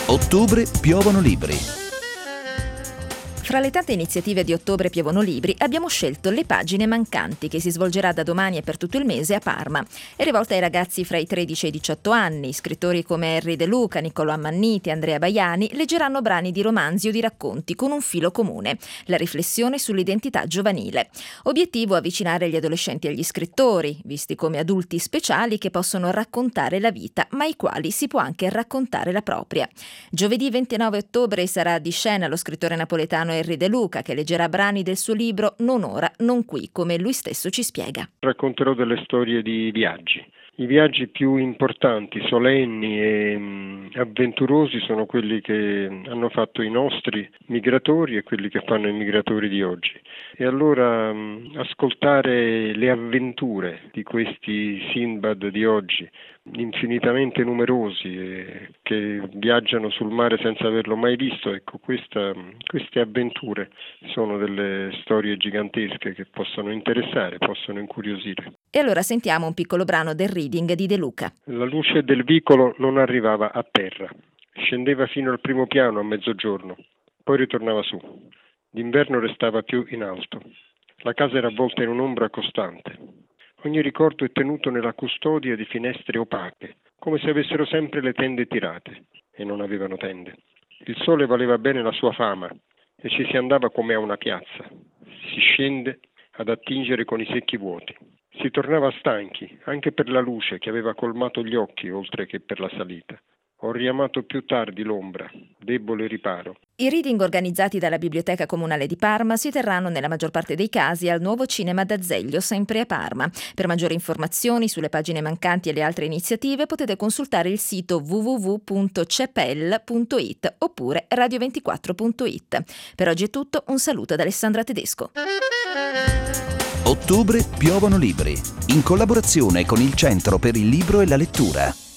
Ottobre piovono libri. Fra le tante iniziative di Ottobre piovono libri abbiamo scelto Le pagine mancanti, che si svolgerà da domani e per tutto il mese a Parma. È rivolta ai ragazzi fra i 13 e i 18 anni. Scrittori come Henry De Luca, Niccolò Ammanniti, Andrea Baiani leggeranno brani di romanzi o di racconti con un filo comune: la riflessione sull'identità giovanile. Obiettivo: avvicinare gli adolescenti agli scrittori, visti come adulti speciali che possono raccontare la vita, ma ai quali si può anche raccontare la propria. Giovedì 29 ottobre sarà di scena lo scrittore napoletano Henry De Luca, che leggerà brani del suo libro Non ora, non qui, come lui stesso ci spiega. Racconterò delle storie di viaggi. I viaggi più importanti, solenni e avventurosi sono quelli che hanno fatto i nostri migratori e quelli che fanno i migratori di oggi. E allora ascoltare le avventure di questi Sinbad di oggi, infinitamente numerosi, che viaggiano sul mare senza averlo mai visto, ecco, queste avventure sono delle storie gigantesche che possono interessare, possono incuriosire. E allora sentiamo un piccolo brano del reading di De Luca. La luce del vicolo non arrivava a terra, scendeva fino al primo piano a mezzogiorno, poi ritornava su. D'inverno restava più in alto. La casa era avvolta in un'ombra costante. Ogni ricordo è tenuto nella custodia di finestre opache, come se avessero sempre le tende tirate, e non avevano tende. Il sole valeva bene la sua fama, e ci si andava come a una piazza. Si scende ad attingere con i secchi vuoti. Si tornava stanchi, anche per la luce che aveva colmato gli occhi, oltre che per la salita. Ho riamato più tardi l'ombra, debole riparo. I reading organizzati dalla Biblioteca Comunale di Parma si terranno nella maggior parte dei casi al Nuovo Cinema d'Azeglio, sempre a Parma. Per maggiori informazioni sulle pagine mancanti e le altre iniziative potete consultare il sito www.cepel.it oppure radio24.it. Per oggi è tutto, un saluto da Alessandra Tedesco. Ottobre piovono libri, in collaborazione con il Centro per il Libro e la Lettura.